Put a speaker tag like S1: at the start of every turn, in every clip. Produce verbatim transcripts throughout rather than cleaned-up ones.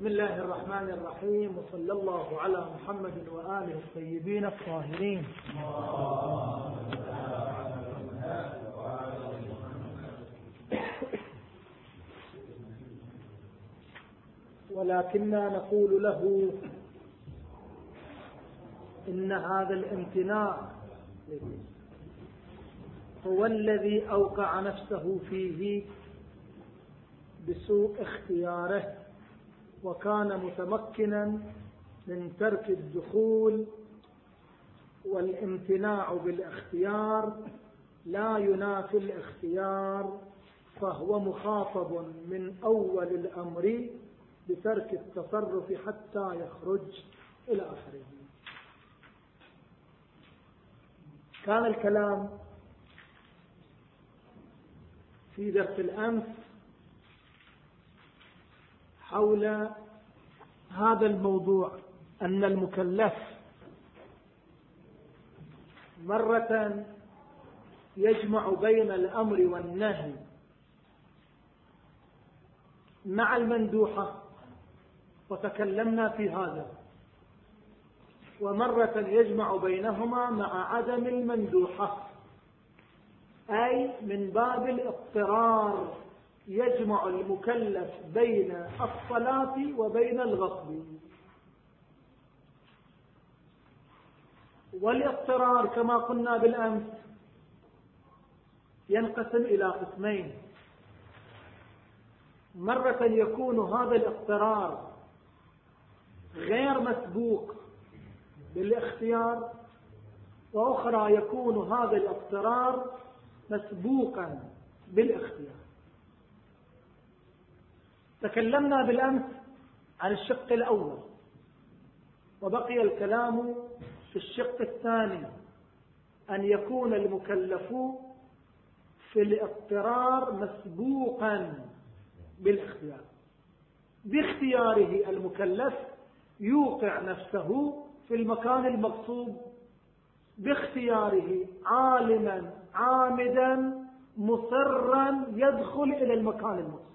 S1: بسم الله الرحمن الرحيم، وصلى الله على محمد وآله الطيبين الطاهرين. ولكننا نقول له إن هذا الامتناع هو الذي أوقع نفسه فيه بسوء اختياره، وكان متمكنا من ترك الدخول، والامتناع بالاختيار لا ينافي الاختيار، فهو مخاطب من أول الأمر بترك التصرف حتى يخرج إلى آخره. كان الكلام في درس الأمس حول هذا الموضوع، أن المكلف مرة يجمع بين الأمر والنهي مع المندوحة، وتكلمنا في هذا، ومرة يجمع بينهما مع عدم المندوحة، أي من باب الاضطرار يجمع المكلف بين الصلاة وبين الغصب. والاضطرار كما قلنا بالأمس ينقسم إلى قسمين: مرة يكون هذا الاضطرار غير مسبوق بالاختيار، وأخرى يكون هذا الاضطرار مسبوقا بالاختيار. تكلمنا بالأمس عن الشق الأول، وبقي الكلام في الشق الثاني، أن يكون المكلف في الاضطرار مسبوقا بالاختيار. باختياره المكلف يوقع نفسه في المكان المقصود، باختياره عالما عامدا مصرا يدخل إلى المكان المقصود.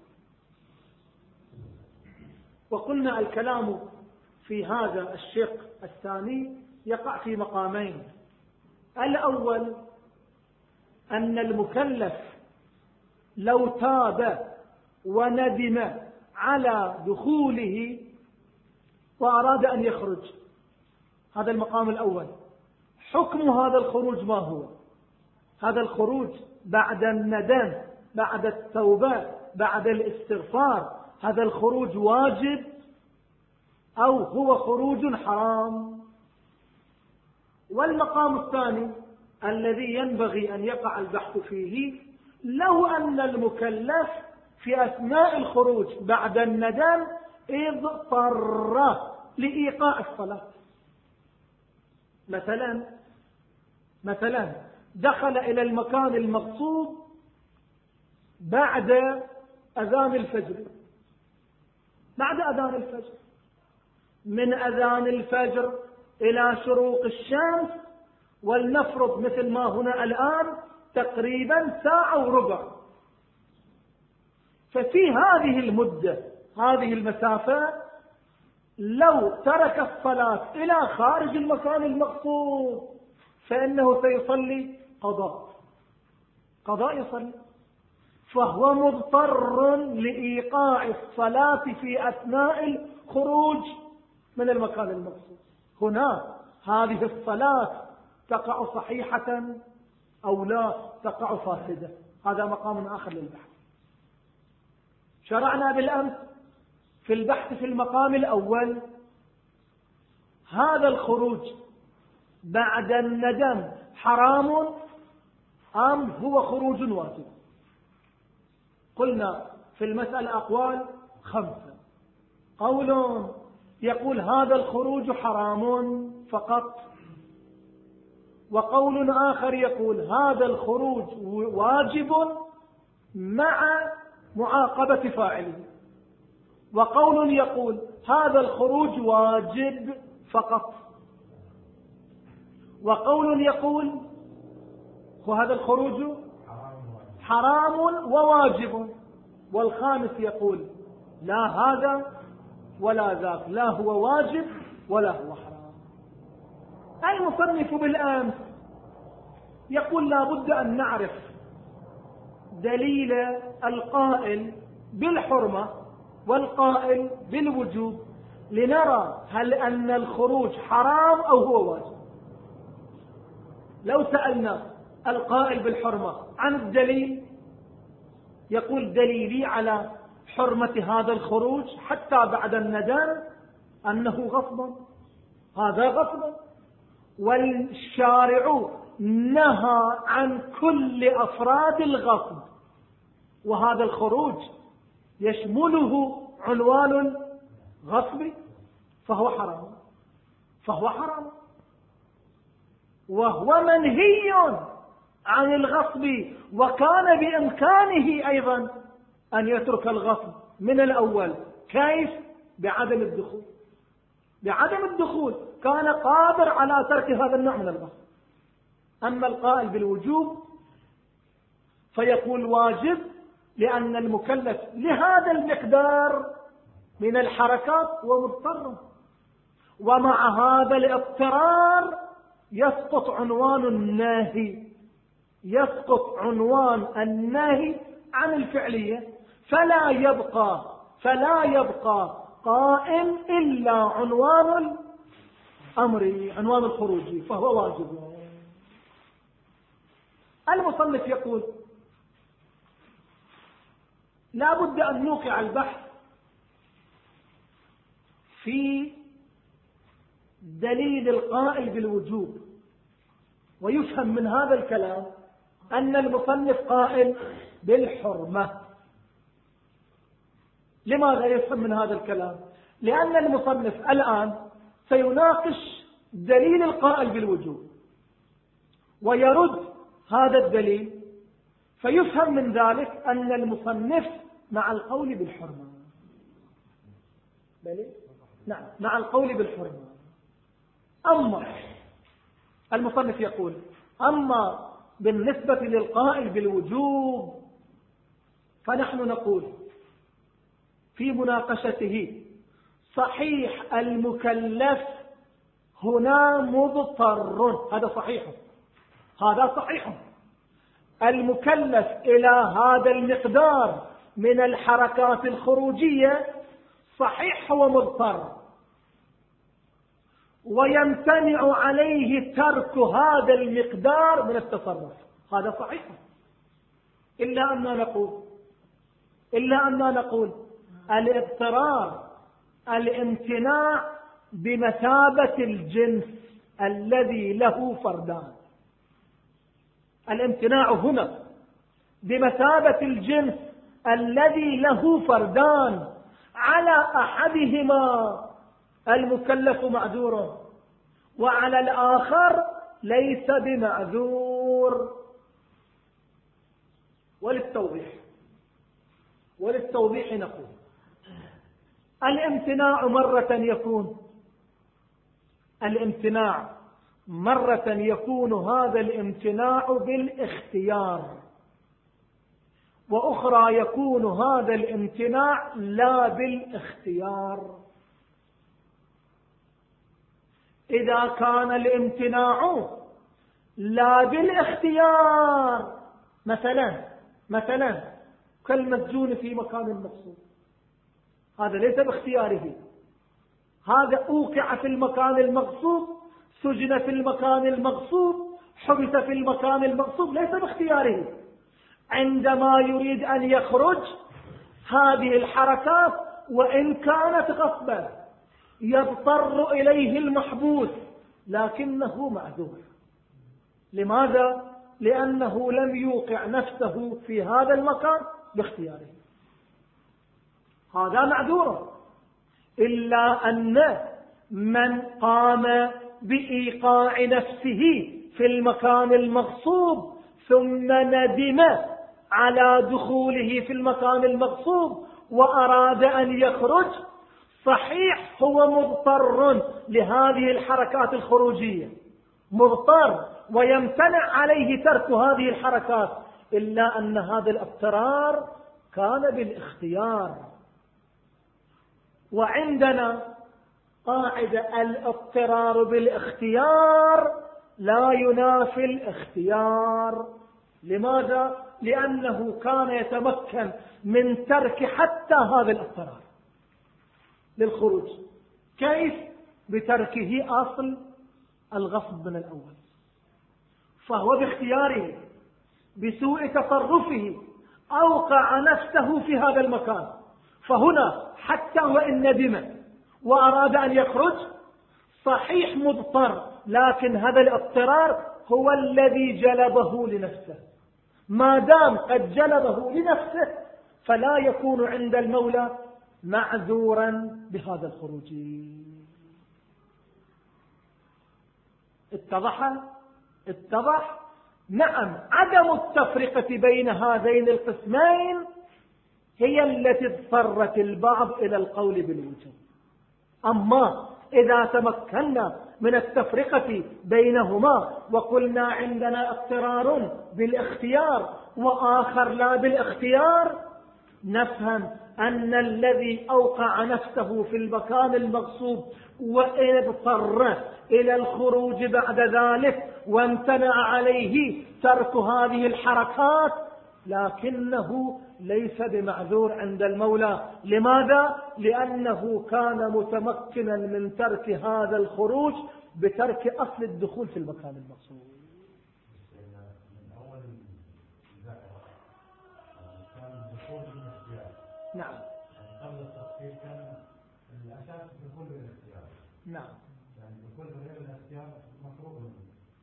S1: وقلنا الكلام في هذا الشق الثاني يقع في مقامين: الأول أن المكلف لو تاب وندم على دخوله وأراد أن يخرج، هذا المقام الأول. حكم هذا الخروج ما هو؟ هذا الخروج بعد الندم، بعد التوبة، بعد الاستغفار، هذا الخروج واجب أو هو خروج حرام؟ والمقام الثاني الذي ينبغي أن يقع البحث فيه: لو أن المكلف في أثناء الخروج بعد الندم اضطر لإيقاع الصلاة، مثلا مثلا دخل إلى المكان المقصود بعد أذان الفجر، بعد أذان الفجر، من أذان الفجر إلى شروق الشمس، ولنفرض مثل ما هنا الآن تقريبا ساعة وربع. ففي هذه المدة، هذه المسافة، لو ترك الصلاة إلى خارج المكان المقصود فإنه سيصلي قضاء قضاء يصلي، فهو مضطر لإيقاع الصلاة في أثناء الخروج من المكان المقصود. هنا هذه الصلاة تقع صحيحة أو لا تقع فاسدة؟ هذا مقام آخر للبحث. شرعنا بالأمس في البحث في المقام الأول: هذا الخروج بعد الندم حرام أم هو خروج واجب؟ قلنا في المسألة أقوال خمسة: قول يقول هذا الخروج حرام فقط، وقول آخر يقول هذا الخروج واجب مع معاقبة فاعله، وقول يقول هذا الخروج واجب فقط، وقول يقول وهذا الخروج حرام وواجب، والخامس يقول لا، هذا ولا ذاك، لا هو واجب ولا هو حرام. المصنف بالأمس يقول لا بد أن نعرف دليل القائل بالحرمة والقائل بالوجوب لنرى هل أن الخروج حرام أو هو واجب. لو سألنا القائل بالحرمة عن الدليل يقول دليلي على حرمة هذا الخروج حتى بعد الندم أنه غصب، هذا غصب، والشارع نهى عن كل أفراد الغصب، وهذا الخروج يشمله عنوان الغصب، فهو حرام، فهو حرام، وهو منهي عن الغصب، وكان بإمكانه أيضا أن يترك الغصب من الأول. كيف؟ بعدم الدخول، بعدم الدخول كان قادر على ترك هذا النوع من الغصب. أما القائل بالوجوب فيقول واجب لأن المكلف لهذا المقدار من الحركات ومضطر، ومع هذا الاضطرار يسقط عنوان النهي، يسقط عنوان النهي عن الفعلية، فلا يبقى فلا يبقى قائم إلا عنوان الأمر، عنوان الخروج، فهو واجب. المصنف يقول لا بد أن نوقع البحث في دليل القائل بالوجوب، ويفهم من هذا الكلام أن المصنف قائل بالحرمة. لماذا يفهم من هذا الكلام؟ لأن المصنف الآن سيناقش دليل القائل بالوجوب ويرد هذا الدليل، فيفهم من ذلك أن المصنف مع القول بالحرمة. بلي؟ نعم، مع القول بالحرمة. أما المصنف يقول أما بالنسبة للقائل بالوجوب فنحن نقول في مناقشته صحيح المكلف هنا مضطر، هذا صحيح، هذا صحيح، المكلف إلى هذا المقدار من الحركات الخروجية صحيح هو مضطر، ويمتنع عليه ترك هذا المقدار من التصرف، هذا صحيح. إلا أننا نقول إلا أننا نقول الاضطرار الامتناع بمثابة الجنس الذي له فردان، الامتناع هنا بمثابة الجنس الذي له فردان، على أحدهما المكلف معذور وعلى الآخر ليس بمعذور. وللتوضيح وللتوضيح نقول الامتناع مرة يكون الامتناع مرة يكون هذا الامتناع بالاختيار، وأخرى يكون هذا الامتناع لا بالاختيار. إذا كان الامتناع لا بالاختيار، مثلا مثلا كالمسجون في مكان مقصود، هذا ليس باختياره، هذا أوقع في المكان المقصود، سجن في المكان المقصود، حبس في المكان المقصود، ليس باختياره. عندما يريد أن يخرج هذه الحركات وإن كانت غصبا يضطر إليه المحبوس، لكنه معذور. لماذا؟ لأنه لم يوقع نفسه في هذا المكان باختياره، هذا معذور. إلا أن من قام بإيقاع نفسه في المكان المغصوب ثم ندم على دخوله في المكان المغصوب وأراد أن يخرج، صحيح هو مضطر لهذه الحركات الخروجية، مضطر ويمتنع عليه ترك هذه الحركات، إلا أن هذا الاضطرار كان بالاختيار. وعندنا قاعدة الاضطرار بالاختيار لا ينافي الاختيار. لماذا؟ لأنه كان يتمكن من ترك حتى هذا الاضطرار للخروج. كيف؟ بتركه أصل الغصب من الأول، فهو باختياره بسوء تصرفه أوقع نفسه في هذا المكان. فهنا حتى وإن ندم وأراد أن يخرج صحيح مضطر، لكن هذا الاضطرار هو الذي جلبه لنفسه. ما دام قد جلبه لنفسه فلا يكون عند المولى معذورا بهذا الخروج. اتضح؟ اتضح؟ نعم. عدم التفرقة بين هذين القسمين هي التي اضطرت البعض إلى القول بالوجوب. أما إذا تمكنا من التفرقة بينهما وقلنا عندنا اضطرار بالاختيار وآخر لا بالاختيار، نفهم أن الذي أوقع نفسه في المكان المغصوب وإن اضطر إلى الخروج بعد ذلك وامتنع عليه ترك هذه الحركات، لكنه ليس بمعذور عند المولى. لماذا؟ لأنه كان متمكنا من ترك هذا الخروج بترك أصل الدخول في المكان المغصوب. نعم.
S2: قبل التفصيل كان الأساس دخول بالاختيار.
S1: نعم.
S2: يعني دخول غير الاختيار مفروض منه.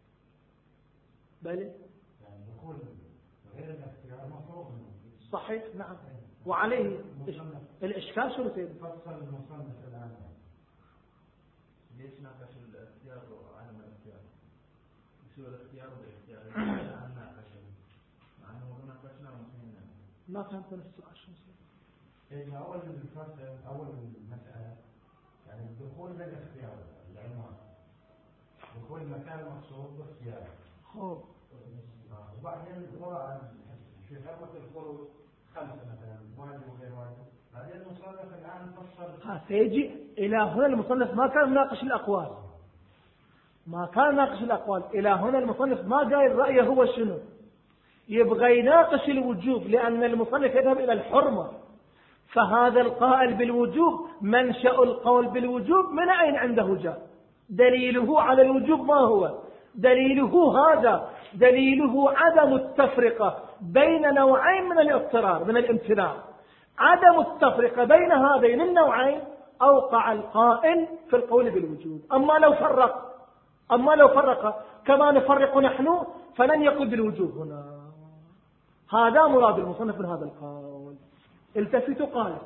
S1: بل
S2: يعني دخول غير الاختيار مفروض منه.
S1: صحيح. نعم. وعليه الإشكال شنو سيد؟
S2: فصل المصنف الآن.
S3: ليش ناقش الاختيار وعدم الاختيار؟ يصير الاختيار بالاختيار. مع أنه ناقشنا ومسينا.
S1: ما فهمت السؤال شنو سيد؟
S2: إيه أول الفصل أول المسألة يعني الدخول بالاختيار العنوان دخول مكان مقصود باختيار.
S1: خب.
S2: وبعدين وراء في غرفة الخروج خمسة مثلا واجب وغير واجب. بعدين المصنف الآن فصل.
S1: ها سيجي إلى هنا المصنف ما كان ناقش الأقوال. ما كان ناقش الأقوال. إلى هنا المصنف ما قال رأيه هو شنو. يبغى يناقش الوجوب لأن المصنف يذهب إلى الحرمة. فهذا القائل بالوجوب منشأ القول بالوجوب من أين عنده جاء؟ دليله على الوجوب ما هو؟ دليله هذا، دليله عدم التفرقة بين نوعين من الاضطرار من الامتناع. عدم التفرقة بين هذين النوعين أوقع القائل في القول بالوجوب. أما لو فرق أما لو فرق كما نفرق نحن فلن يقول بالوجوب هنا. هذا مراد المصنف من هذا القول. التفت قال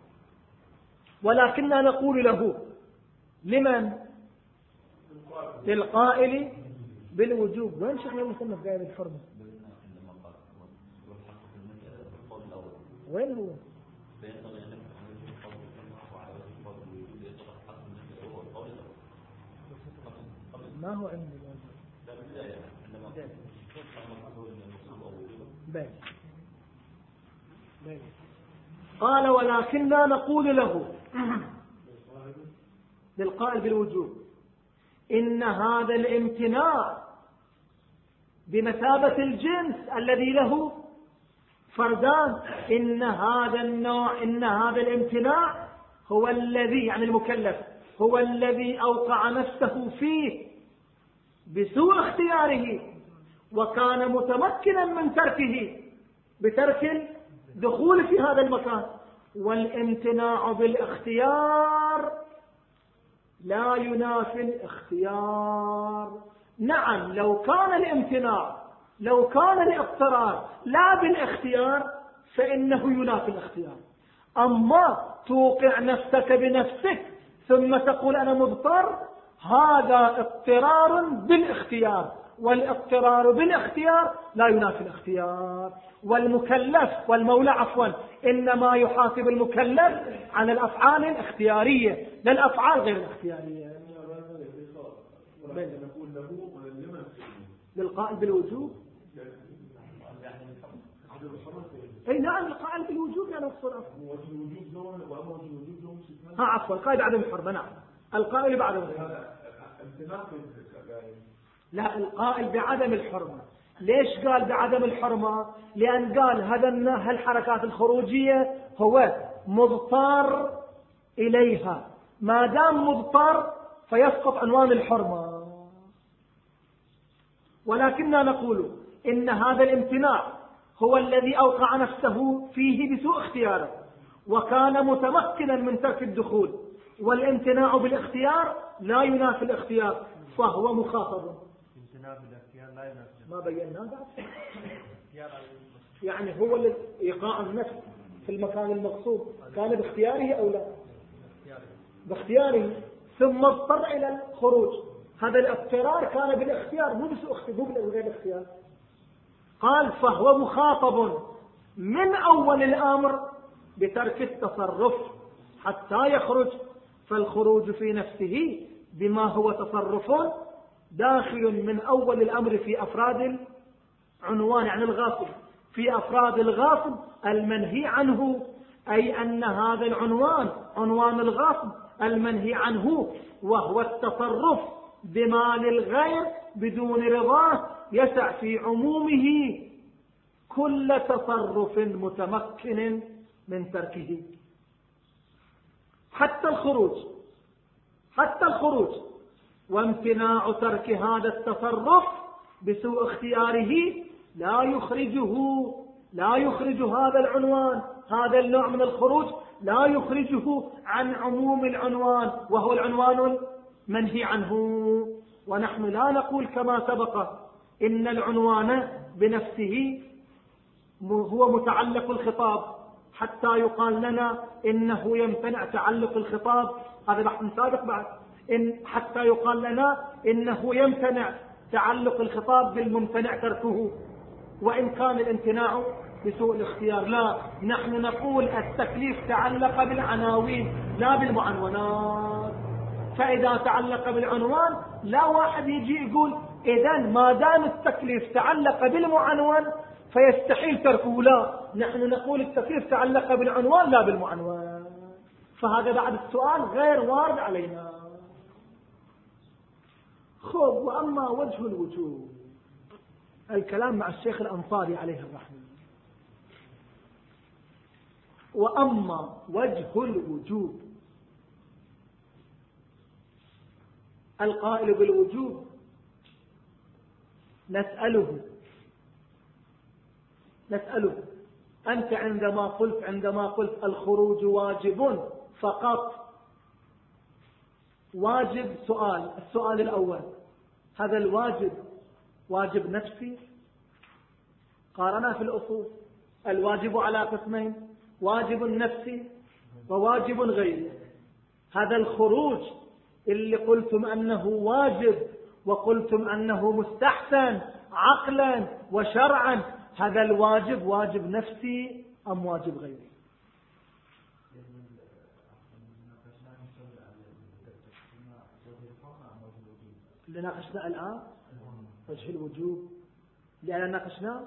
S1: ولكننا نقول له لمن؟ للقائل بالوجوب. وين شيخنا المصنف قايل الحرمة؟ وين هو؟ ما هو عندي بل بل قال ولكننا نقول له للقائل بالوجوب إن هذا الامتناع بمثابة الجنس الذي له فردان. إن هذا النوع إن هذا الامتناع هو الذي يعني المكلف هو الذي أوقع نفسه فيه بسوء اختياره وكان متمكنا من تركه بترك الدخول في هذا المكان. والامتناع بالاختيار لا ينافي الاختيار. نعم لو كان الامتناع لو كان الاضطرار لا بالاختيار فإنه ينافي الاختيار. أما توقع نفسك بنفسك ثم تقول أنا مضطر، هذا اضطرار بالاختيار، والاضطرار بالاختيار لا ينافي الاختيار. والمكلف والمولى عفوا إنما يحاسب المكلف عن الأفعال الاختيارية لا الأفعال غير الاختيارية. للقائل بالوجوب اي نعم القائل بالوجوب يعني مقصود ها عفوا القائل بعدم الحرمة. نعم القائل بعدم الحرمة. لا القائل بعدم الحرمة. ليش قال بعدم الحرمة؟ لأن قال هذا هالحركات الخروجية هو مضطر إليها، ما دام مضطر فيسقط عنوان الحرمة. ولكننا نقول إن هذا الامتناع هو الذي أوقع نفسه فيه بسوء اختياره وكان متمكنا من ترك الدخول، والامتناع بالاختيار لا ينافي الاختيار فهو مخاطب. ما بيناه بعد يعني هو إيقاع النفس في المكان المقصود كان باختياره أو لا؟ باختياره، ثم اضطر إلى الخروج. هذا الاضطرار كان بالاختيار مو بسوء غير الاختيار. قال فهو مخاطب من أول الأمر بترك التصرف حتى يخرج، فالخروج في نفسه بما هو تصرف داخل من أول الأمر في أفراد العنوان يعني الغاصب، في أفراد الغاصب المنهي عنه، أي أن هذا العنوان عنوان الغاصب المنهي عنه وهو التصرف بمال الغير بدون رضاه يسع في عمومه كل تصرف متمكن من تركه حتى الخروج حتى الخروج وامتناع ترك هذا التصرف بسوء اختياره لا يخرجه لا يخرج هذا العنوان، هذا النوع من الخروج لا يخرجه عن عموم العنوان وهو العنوان المنهي عنه. ونحن لا نقول كما سبق إن العنوان بنفسه هو متعلق الخطاب حتى يقال لنا إنه يمتنع تعلق الخطاب، هذا بحث سابق بعد، إن حتى يقال لنا إنه يمتنع تعلق الخطاب بالممتنع تركه وإن كان الامتناع بسوء الاختيار. لا، نحن نقول التكليف تعلق بالعناوين لا بالمعنونات، فإذا تعلق بالعنوان لا واحد يجي يقول إذن ما دام التكليف تعلق بالمعنون فيستحيل تركه. لا، نحن نقول التكليف تعلق بالعنوان لا بالمعنون، فهذا بعد السؤال غير وارد علينا. خب وأما وجه الوجوب الكلام مع الشيخ الأنصاري عليه الرحمة. وأما وجه الوجوب القائل بالوجوب نسأله نسأله أنت عندما قلت عندما قلت الخروج واجب فقط، واجب سؤال السؤال الأول هذا الواجب واجب نفسي؟ قارنا في الأصول الواجب على قسمين، واجب نفسي وواجب غيري. هذا الخروج اللي قلتم أنه واجب وقلتم أنه مستحسن عقلا وشرعا، هذا الواجب واجب نفسي أم واجب غيري؟ اللي ناقشنا الآن وجه الوجوب لأن ناقشنا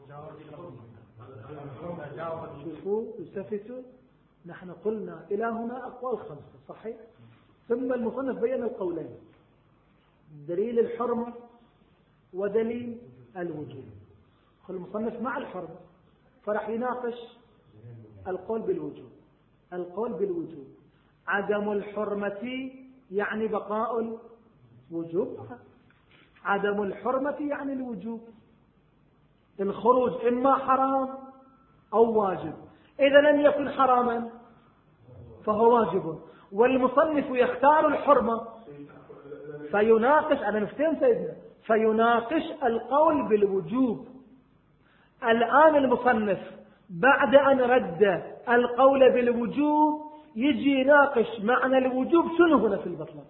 S1: شوفوا التفتوا، نحن قلنا إلى هنا أقوال خمسة صحيح، ثم المصنف بين القولين دليل الحرمة ودليل الوجوب. المصنف مع الحرمة فرح يناقش القول بالوجوب. القول بالوجوب عدم الحرمة يعني بقاء الوجوب، عدم الحرمة يعني الوجوب. الخروج إما حرام أو واجب، إذا لم يكن حراما فهو واجب، والمصنف يختار الحرمة فيناقش على نفتين سيدنا فيناقش القول بالوجوب. الآن المصنف بعد أن رد القول بالوجوب يجي يناقش معنى الوجوب شنو هنا في البطلان.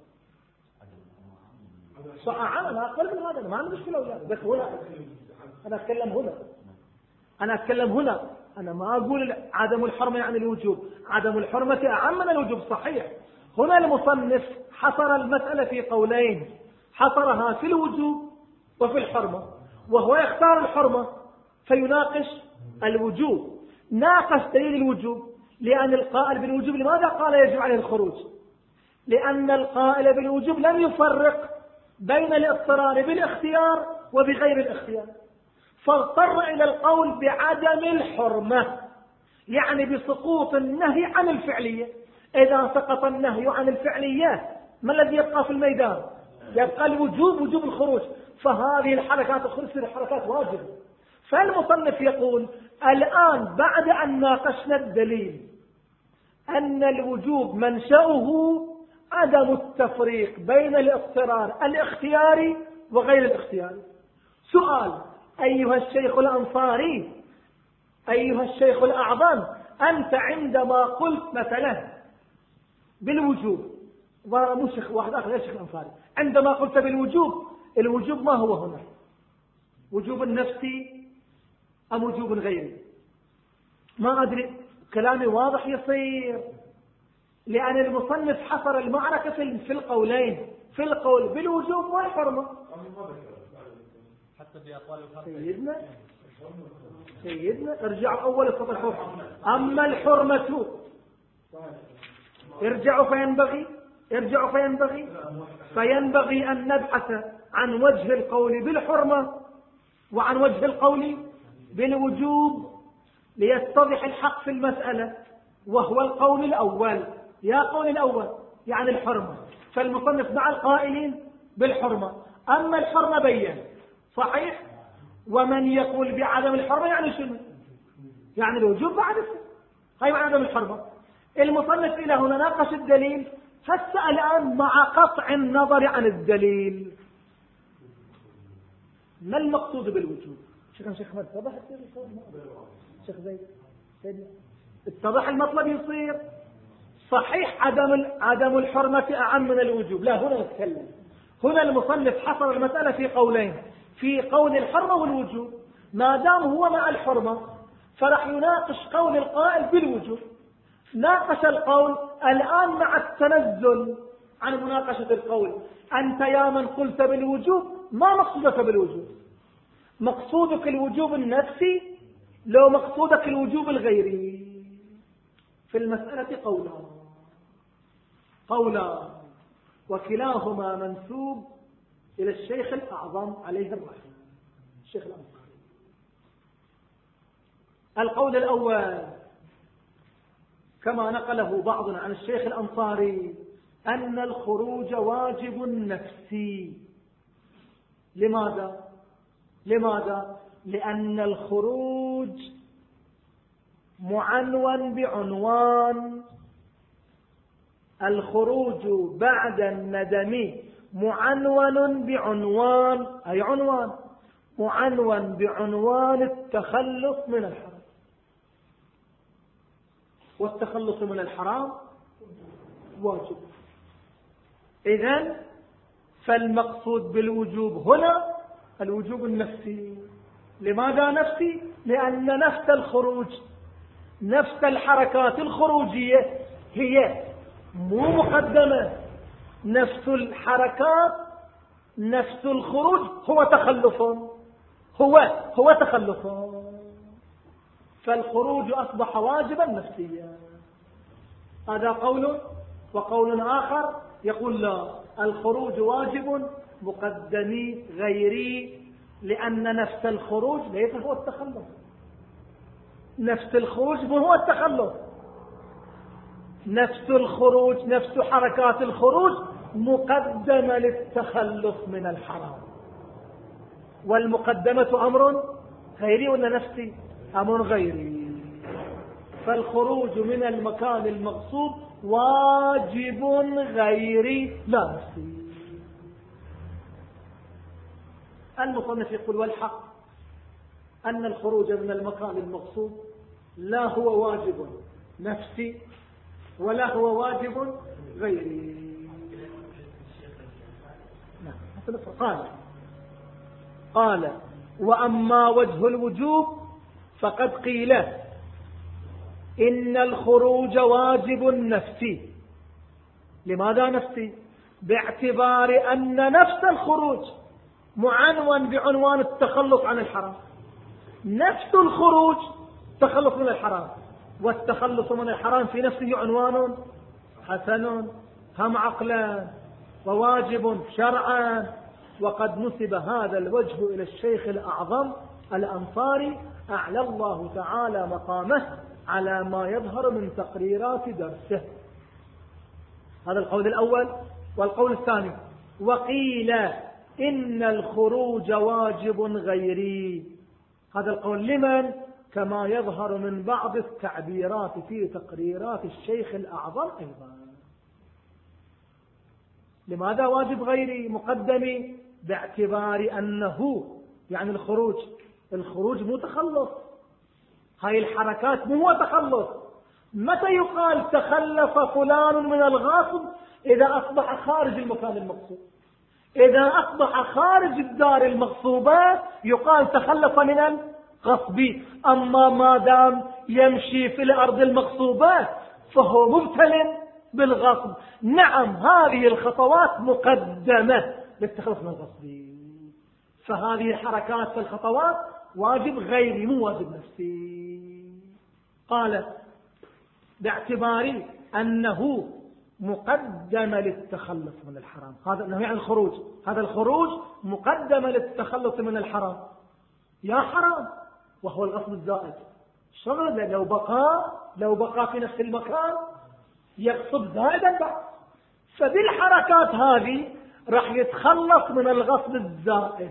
S1: صح أنا أقل من هذا ما عندي مشكلة ولا، بس هنا أنا أتكلم هنا أنا أتكلم هنا أنا ما أقول عدم الحرمة يعني الوجوب، عدم الحرمة أعم من الوجوب صحيح. هنا المصنف حصر المسألة في قولين، حصرها في الوجوب وفي الحرمة، وهو يختار الحرمة فيناقش الوجوب، ناقش دليل الوجوب، لأن القائل بالوجوب لماذا قال يجب عليه الخروج؟ لأن القائل بالوجوب لم يفرق بين الاضطرار بالاختيار وبغير الاختيار، فاضطر إلى القول بعدم الحرمة، يعني بسقوط النهي عن الفعلية. إذا سقط النهي عن الفعلية ما الذي يبقى في الميدان؟ يبقى الوجوب، وجوب الخروج، فهذه الحركات الخروج تصير حركات واجبة. فالمصنف يقول الآن بعد أن ناقشنا الدليل أن الوجوب منشأه عدم التفريق بين الاضطرار الاختياري وغير الاختياري، سؤال: أيها الشيخ الأنصاري، أيها الشيخ الأعظم، أنت عندما قلت مثلا بالوجوب، ومو شيخ واحد آخر غير الشيخ الأنصاري، عندما قلت بالوجوب، الوجوب ما هو هنا؟ وجوب النفسي أم وجوب غيري؟ ما أدري، كلامي واضح يصير، لأن المصنف حصر المعركة في القولين، في القول بالوجوب والحرمة. سيدنا سيدنا ارجعوا أول السطر فوق. أما الحرمة ارجعوا فينبغي ارجعوا فينبغي فينبغي أن نبحث عن وجه القول بالحرمة وعن وجه القول بالوجوب ليتضح الحق في المسألة، وهو القول الأول. يا قول الأول يعني الحرمة، فالمصنف مع القائلين بالحرمة. أما الحرمة بين صحيح، ومن يقول بعدم الحرمة يعني شنو؟ يعني الوجوب بعد هاي عدم الحرمة. المصنف إلى هنا ناقش الدليل، هسه الآن مع قطع النظر عن الدليل ما المقصود بالوجوب؟ شيخ شيخ احمد اتضح شيخ زيد اتضح المطلب يصير صحيح. عدم عدم الحرمة أعم من الوجوب، لا هنا نتكلم. هنا المصنف حصر المسألة في قولين، في قول الحرمة والوجوب. ما دام هو مع الحرمة فرح يناقش قول القائل بالوجوب. ناقش القول الآن مع التنزل عن مناقشة القول. أنت يا من قلت بالوجوب ما مقصودك بالوجوب؟ مقصودك الوجوب النفسي لو مقصودك الوجوب الغيري؟ في المسألة قولان قولان وكلاهما منسوب إلى الشيخ الأعظم عليه الرحمة، الشيخ الأنصاري. القول الأول كما نقله بعضنا عن الشيخ الأنصاري أن الخروج واجب نفسي. لماذا؟ لماذا؟ لأن الخروج معنون بعنوان، الخروج بعد الندم معنون بعنوان، أي عنوان معنون بعنوان التخلص من الحرام، والتخلص من الحرام واجب. إذن فالمقصود بالوجوب هنا الوجوب النفسي. لماذا نفسي؟ لأن نفس الخروج، نفس الحركات الخروجية هي مو مقدمة، نفس الحركات نفس الخروج هو تخلف، هو هو تخلف، فالخروج أصبح واجبا نفسيا. هذا قول. وقول آخر يقول لا، الخروج واجب مقدمي غيري، لأن نفس الخروج ليس هو التخلف، نفس الخروج مو هو التخلف، نفس الخروج نفس حركات الخروج مقدمة للتخلص من الحرام، والمقدمة أمر غيري ولا نفسي؟ أمر غيري. فالخروج من المكان المقصود واجب غيري لا نفسي. المصنف يقول والحق أن الخروج من المكان المقصود لا هو واجب نفسي ولا هو واجب غيري. قال قال وأما وجه الوجوب فقد قيل إن الخروج واجب نفسي. لماذا نفسي؟ باعتبار أن نفس الخروج معنون بعنوان التخلص عن الحرام، نفس الخروج تخلص من الحرام، والتخلص من الحرام في نفسه عنوان حسن هم عقلا وواجب شرعا. وقد نسب هذا الوجه إلى الشيخ الأعظم الأنصاري أعلى الله تعالى مقامه على ما يظهر من تقريرات درسه. هذا القول الأول. والقول الثاني: وقيل إن الخروج واجب غيري. هذا القول لمن؟ كما يظهر من بعض التعبيرات في تقريرات الشيخ الأعظم أيضا. لماذا واجب غيري مقدمي؟ باعتبار أنه يعني الخروج الخروج مو تخلص، هاي الحركات مو هو تخلص. متى يقال تخلف فلان من الغاصب؟ إذا أصبح خارج المكان المقصود، إذا أصبح خارج الدار المغصوبة يقال تخلف من الغصب. أما ما دام يمشي في الأرض المغصوبة فهو مبتل بالغصب. نعم هذه الخطوات مقدمة للتخلص من الغصب، فهذه الحركات في الخطوات واجب غيري مو واجب نفسي. قال باعتبار أنه مقدم للتخلص من الحرام، هذا أنه يعني الخروج، هذا الخروج مقدم للتخلص من الحرام. يا حرام وهو الغصب الزائد. شغل لو بقى لو بقى في نفس المكان يغصب زائدا بعد، فبالحركات هذه راح يتخلص من الغصب الزائد.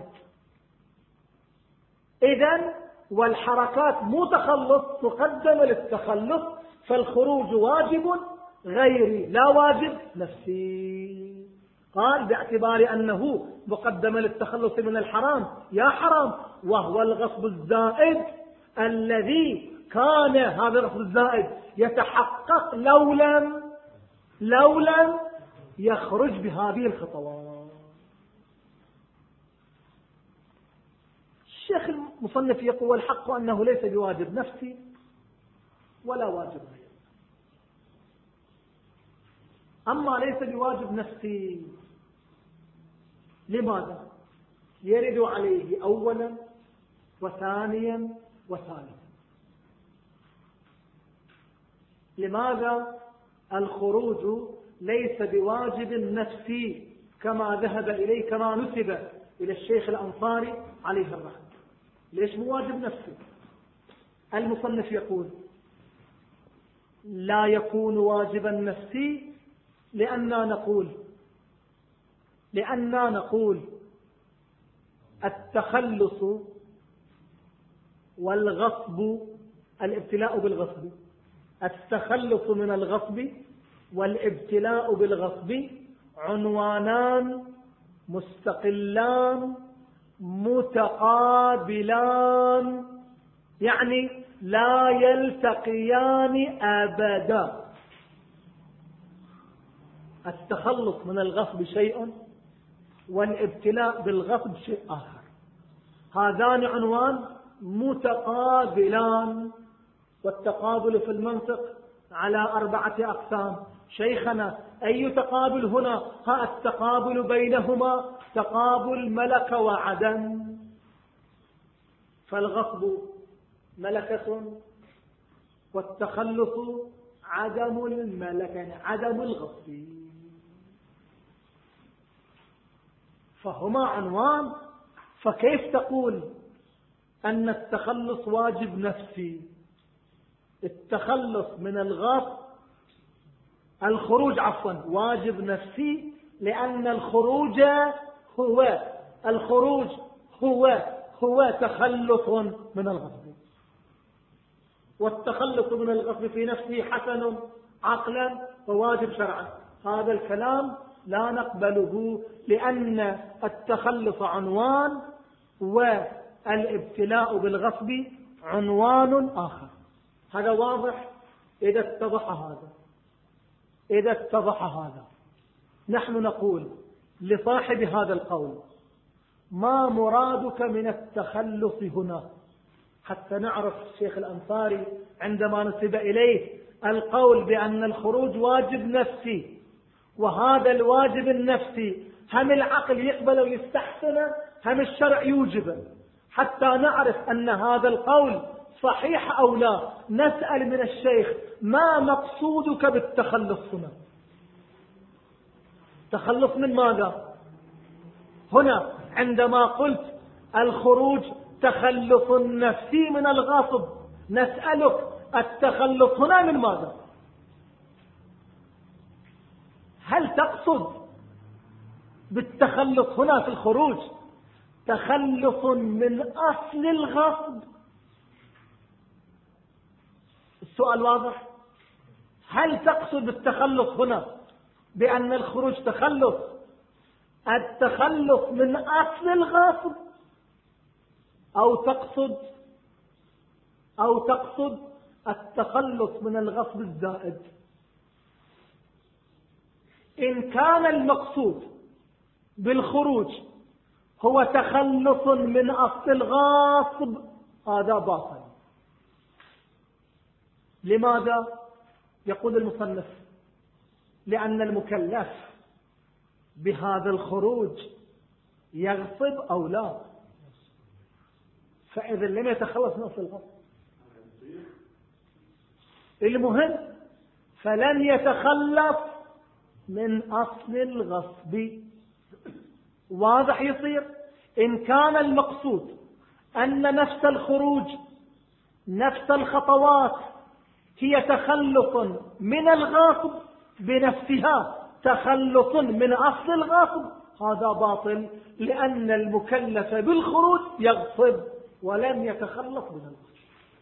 S1: إذن والحركات مو تخلص، مقدمة للتخلص، فالخروج واجب غيري لا واجب نفسي. قال باعتبار أنه مقدمة للتخلص من الحرام يا حرام وهو الغصب الزائد الذي كان هذا الغصب الزائد يتحقق لو لم لو لم يخرج بهذه الخطوات. الشيخ المصنف يقول: والحق أنه ليس بواجب نفسي ولا واجب غيري. أما ليس بواجب نفسي لماذا؟ يرد عليه أولا وثانيا وثالثا. لماذا الخروج ليس بواجب نفسي كما ذهب إليه، كما نسب إلى الشيخ الأنصاري عليه الرحمة؟ ليش مو واجب نفسي؟ المصنف يقول: لا يكون واجبا نفسي لأننا نقول لأننا نقول التخلص والغصب، الابتلاء بالغصب، التخلص من الغصب والابتلاء بالغصب عنوانان مستقلان متقابلان، يعني لا يلتقيان أبدا. التخلص من الغصب شيء والابتلاء بالغصب شيء آخر. هذان عنوان متقابلان، والتقابل في المنطق على أربعة أقسام. شيخنا أي تقابل هنا؟ ها التقابل بينهما تقابل ملكة وعدم، فالغصب ملكة والتخلص عدم الملكة، يعني عدم الغصب، فهما عنوان. فكيف تقول أن التخلص واجب نفسي؟ التخلص من الغصب، الخروج عفوا واجب نفسي، لأن الخروج هو الخروج هو هو تخلص من الغصب، والتخلص من الغصب في نفسه حسن عقلا وواجب شرعا. هذا الكلام لا نقبله، لأن التخلص عنوان والابتلاء بالغصب عنوان آخر. هذا واضح؟ إذا اتضح هذا إذا اتضح هذا نحن نقول لصاحب هذا القول: ما مرادك من التخلص هنا؟ حتى نعرف الشيخ الأنصاري عندما نسب إليه القول بأن الخروج واجب نفسي، وهذا الواجب النفسي هم العقل يقبل ويستحسن هم الشرع يوجب، حتى نعرف أن هذا القول صحيح أو لا نسأل من الشيخ ما مقصودك بالتخلص هنا؟ تخلص من ماذا؟ هنا عندما قلت الخروج تخلص نفسي من الغصب، نسألك التخلص هنا من ماذا؟ هل تقصد بالتخلص هنا في الخروج تخلص من أصل الغصب؟ السؤال واضح. هل تقصد بالتخلص هنا بأن الخروج تخلص التخلص من أصل الغصب، أو تقصد أو تقصد التخلص من الغصب الزائد؟ إن كان المقصود بالخروج هو تخلص من أصل الغاصب هذا باطل. لماذا؟ يقول المصنف لأن المكلف بهذا الخروج يغصب أو لا، فإذا لم يتخلص من أصل الغصب المهم فلن يتخلص من أصل الغصب. واضح يصير؟ إن كان المقصود أن نفس الخروج نفس الخطوات هي تخلص من الغاصب بنفسها، تخلص من أصل الغاصب، هذا باطل، لأن المكلف بالخروج يغصب ولم يتخلص من الغصب.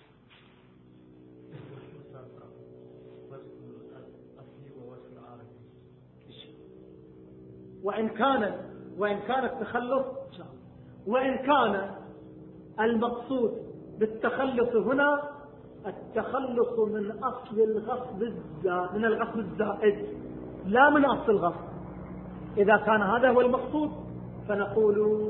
S1: وإن كان وإن كان التخلص وإن كان المقصود بالتخلص هنا التخلص من أصل الغصب الزائد من الغصب الزائد لا من أصل الغصب. إذا كان هذا هو المقصود فنقول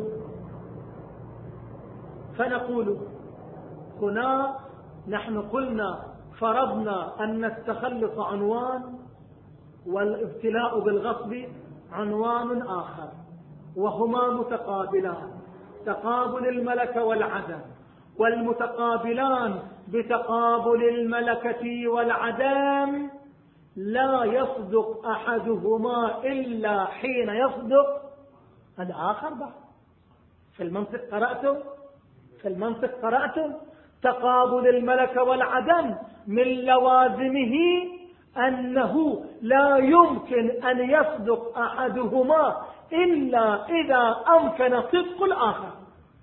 S1: فنقول هنا نحن قلنا فرضنا أن التخلص عنوان والابتلاء بالغصب عنوان آخر، وهما متقابلان، تقابل الملكة والعدم، والمتقابلان بتقابل الملكة والعدم لا يصدق أحدهما إلا حين يصدق الآخر بعد. في المنطق قرأتم في المنطق قرأتم تقابل الملكة والعدم من لوازمه أنه لا يمكن أن يصدق أحدهما إلا إذا أمكن صدق الآخر.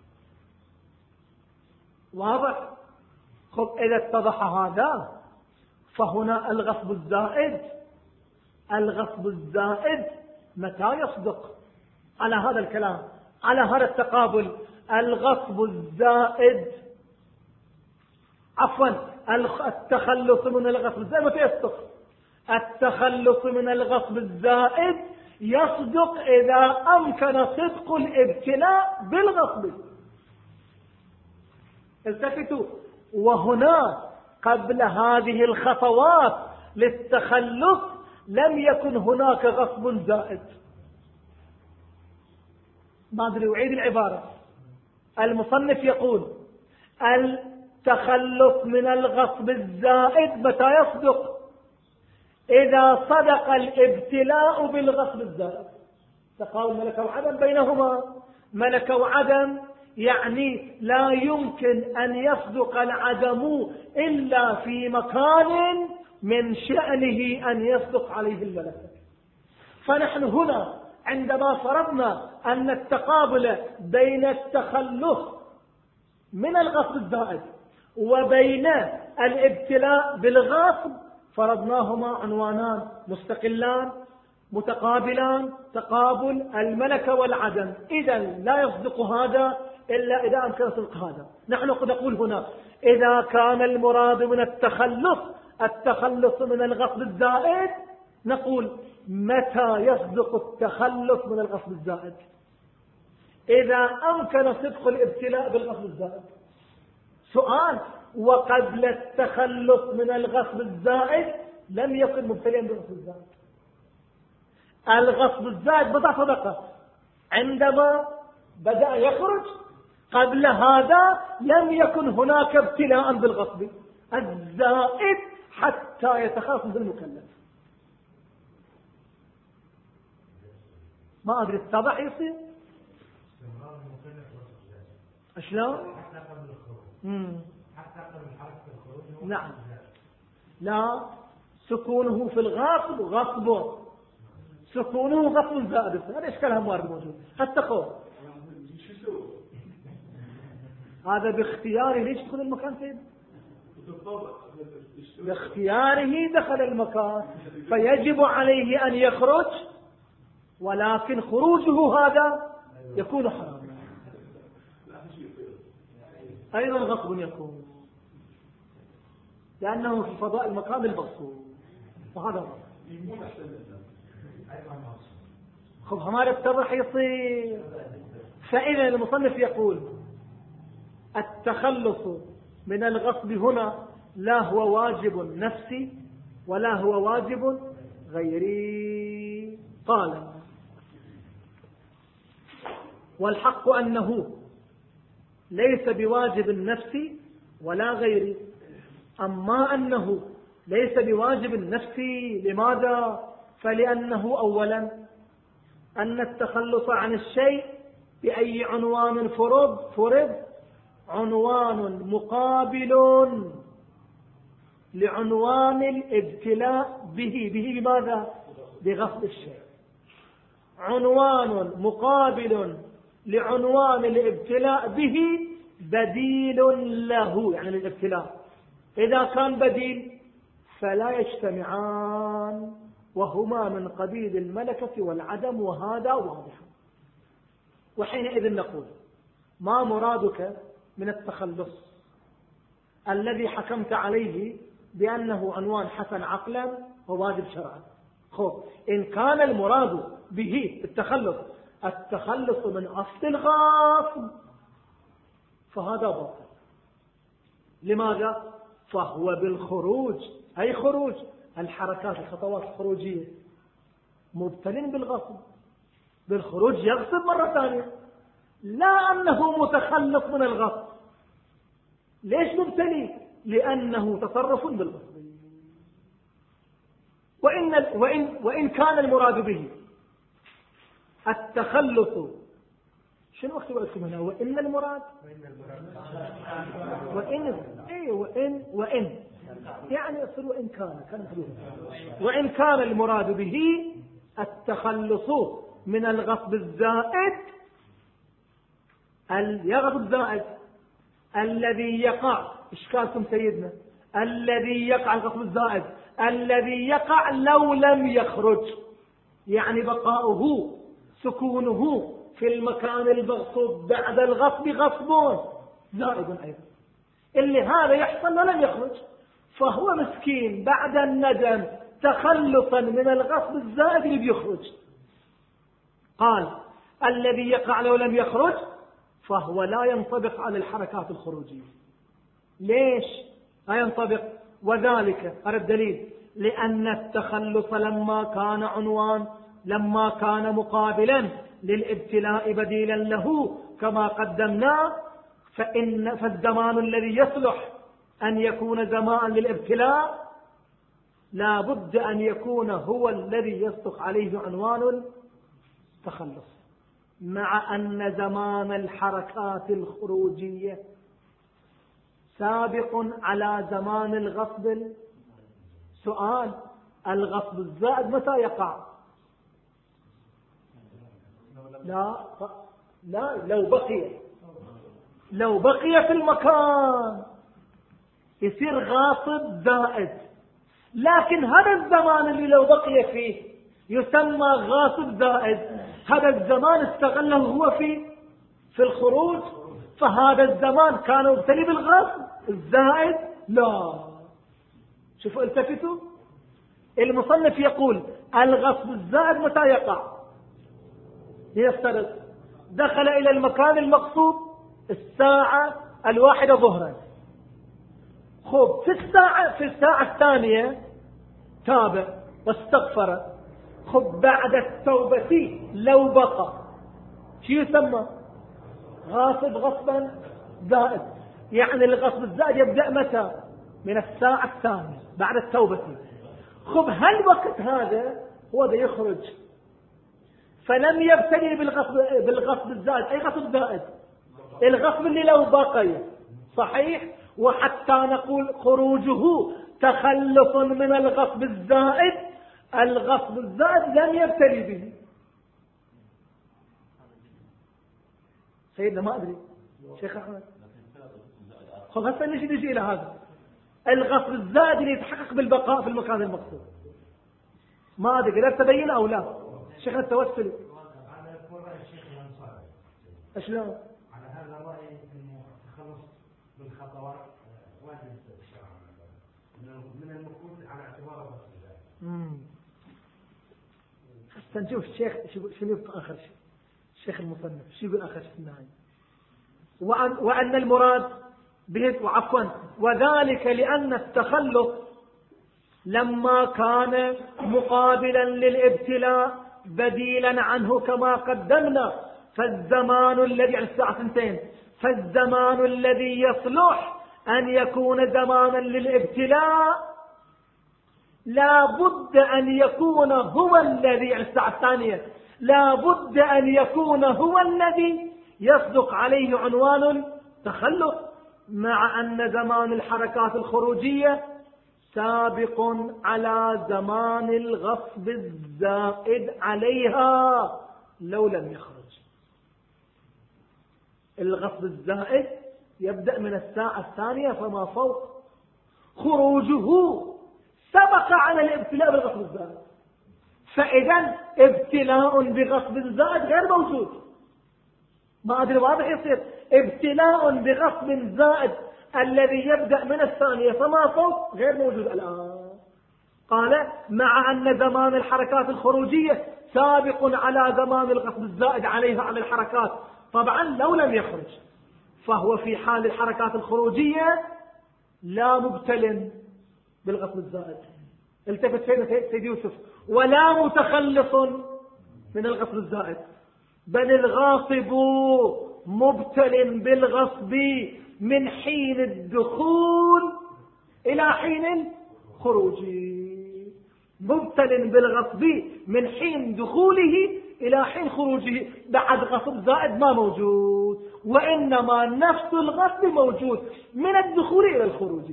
S1: واضح؟ خب إذا اتضح هذا فهنا الغصب الزائد الغصب الزائد متى يصدق؟ على هذا الكلام، على هذا التقابل، الغصب الزائد عفوا التخلص من الغصب الزائد متى يصدق؟ التخلص من الغصب الزائد يصدق إذا أمكن صدق الابتلاء بالغصب. التفتوا، وهنا قبل هذه الخطوات للتخلص لم يكن هناك غصب زائد. ما أدري أعيد العبارة. المصنف يقول التخلص من الغصب الزائد متى يصدق؟ إذا صدق الابتلاء بالغصب الزائد. تقاول ملكة وعدم بينهما، ملكة وعدم يعني لا يمكن أن يصدق العدم إلا في مكان من شأنه أن يصدق عليه الملكة. فنحن هنا عندما فرضنا أن التقابل بين التخلص من الغصب الزائد وبين الابتلاء بالغصب فرضناهما عنوانان مستقلان متقابلان، تقابل الملكة والعدم. إذا لا يصدق هذا إلا إذا أمكن صدق هذا. نحن قد نقول هنا إذا كان المراد من التخلص التخلص من الغصب الزائد نقول متى يصدق التخلص من الغصب الزائد؟ إذا أمكن صدق الابتلاء بالغصب الزائد. سؤال: وقبل التخلص من الغصب الزائد لم يكن مبتليا بالغصب الزائد. الغصب الزائد متى صدق؟ عندما بدأ يخرج قبل هذا لم يكن هناك ابتلاء بالغصب الزائد حتى يتخلص من المكلف. ما أدري اتضح يصير شلون؟
S2: حتى قبل حركة الخروج.
S1: نعم. لا، سكونه في الغاصب غصبه، سكونه غصب زائد. هذا إشكالها موارد موجود. حتى خوف هذا باختياره ليش يدخل المكان سيد؟ باختياره دخل المكان فيجب عليه أن يخرج، ولكن خروجه هذا يكون حراما. أيضا غصب يكون لأنه في فضاء المكان البصور، وهذا غصب. خب هذا اتضح يصير. فإذا المصنف يقول التخلص من الغصب هنا لا هو واجب نفسي ولا هو واجب غيري. قال والحق أنه ليس بواجب نفسي ولا غيري. أما أنه ليس بواجب نفسي لماذا؟ فلأنه أولا أن التخلص عن الشيء بأي عنوان فرض فرض عنوان مقابل لعنوان الابتلاء به. به بماذا؟ بغصب الشيء. عنوان مقابل لعنوان الابتلاء به بديل له، يعني الابتلاء إذا كان بديل فلا يجتمعان، وهما من قبيل الملكة والعدم، وهذا واضح. وحينئذ نقول ما مرادك من التخلص الذي حكمت عليه بأنه عنوان حسن عقلا وواجب شرعا؟ خب إن كان المراد به التخلص التخلص من أصل الغاصب فهذا باطل. لماذا؟ فهو بالخروج، أي خروج الحركات الخطوات الخروجية مبتل بالغصب، بالخروج يغصب مرة ثانية، لا أنه متخلص من الغصب. ليش مبتلي؟ لأنه تصرف بالغصب. وإن, وإن, وإن كان المراد به التخلص، شنو أكتب لكم هنا؟ وإن المراد وإن إيه وإن وإن يعني يصير وإن كان كان محدود. وإن كان المراد به التخلص من الغصب الزائد، الغصب الزائد الذي يقع، إشكالكم سيدنا، الذي يقع الغصب الزائد الذي يقع لو لم يخرج، يعني بقاؤه سكونه في المكان المغصوب بعد الغصب غصب زائد أيضا. اللي هذا يحصل ولم يخرج فهو مسكين بعد الندم تخلصا من الغصب الزائد اللي بيخرج. قال الذي يقع لو لم يخرج فهو لا ينطبق على الحركات الخروجية. ليش لا ينطبق؟ وذلك هذا الدليل لأن التخلص لما كان عنوان، لما كان مقابلا للابتلاء بديلا له كما قدمنا، فإن فالزمان الذي يصلح أن يكون زمان للابتلاء لا بد أن يكون هو الذي يصدق عليه عنوان التخلص، مع أن زمان الحركات الخروجية سابق على زمان الغصب. سؤال: الغصب الزائد متى يقع؟ لا لا لو بقي لو بقي في المكان يصير غاصب زائد، لكن هذا الزمان اللي لو بقي فيه يسمى غاصب زائد. هذا الزمان استغله هو في في الخروج، فهذا الزمان كان مبتلي بالغصب الزائد. لا، شوفوا التفتوا، المصنف يقول الغصب الزائد متى يقع؟ ليفترض دخل إلى المكان المقصود الساعة الواحدة ظهرا، خب في الساعة في الساعة الثانية تاب واستغفر، خب بعد التوبة لو بقى شو يسمى؟ غاصب غصبا زائد. يعني الغصب الزائد يبدأ متى؟ من الساعة الثانية بعد التوبة. خب هالوقت هذا هو ده يخرج، فلم يبتلي بالغصب, بالغصب الزائد. أي غصب زائد؟ الغصب اللي له باقي، صحيح. وحتى نقول خروجه تخلص من الغصب الزائد، الغصب الزائد لم يبتلي به. سيدنا ما أدري شيخ أحمد. خب هسه نجي نجي إلى هذا الغصب الزائد اللي يتحقق بالبقاء في المكان المقصود. ما أدري لا تبين أو لا شيخنا التوسل. أشلون؟
S2: على هذا الرأي إنه التخلص بالخطوات واجب الشرع من المفروض على اعتبار الغصب.
S1: امم حتى نشوف الشيخ شنو يبقى آخر شيء. الشيخ المصنف شو يقول آخر شيء في النهاية؟ وأن, وأن المراد به وعفوا وذلك لأن التخلص لما كان مقابلا للابتلاء بديلا عنه كما قدمنا، فالزمان الذي يعني الساعة سنتين فالزمان الذي يصلح أن يكون زمانا للابتلاء لا بد أن يكون هو الذي يعني الساعة الثانية لا بد أن يكون هو الذي يصدق عليه عنوان التخلص، مع أن زمان الحركات الخروجية سابق على زمان الغصب الزائد عليها لو لم يخرج. الغصب الزائد يبدأ من الساعة الثانية فما فوق، خروجه سبق على الابتلاء بالغصب الزائد، فإذا ابتلاء بغصب زائد غير موجود. ما أدري واضح يصير ابتلاء بغصب زائد الذي يبدأ من الثانية فما فوق غير موجود الآن. قال مع أن زمان الحركات الخروجية سابق على زمان الغصب الزائد عليها على الحركات. طبعا لو لم يخرج فهو في حال الحركات الخروجية لا مبتل بالغصب الزائد. التفت سيد يوسف ولا متخلص من الغصب الزائد، بل الغاصب مبتل بالغصب من حين الدخول إلى حين الخروج. مبتل بالغصب من حين دخوله إلى حين خروجه. بعد غصب زائد ما موجود، وإنما نفس الغصب موجود من الدخول إلى الخروج،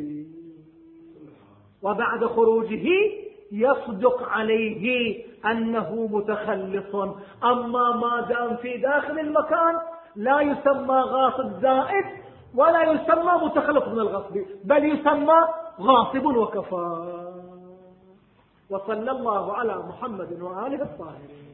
S1: وبعد خروجه يصدق عليه أنه متخلص. أما ما دام في داخل المكان لا يسمى غاصب زائد ولا يسمى متخلص من الغصب، بل يسمى غاصب وكفى. وصلى الله على محمد وآله الطاهرين.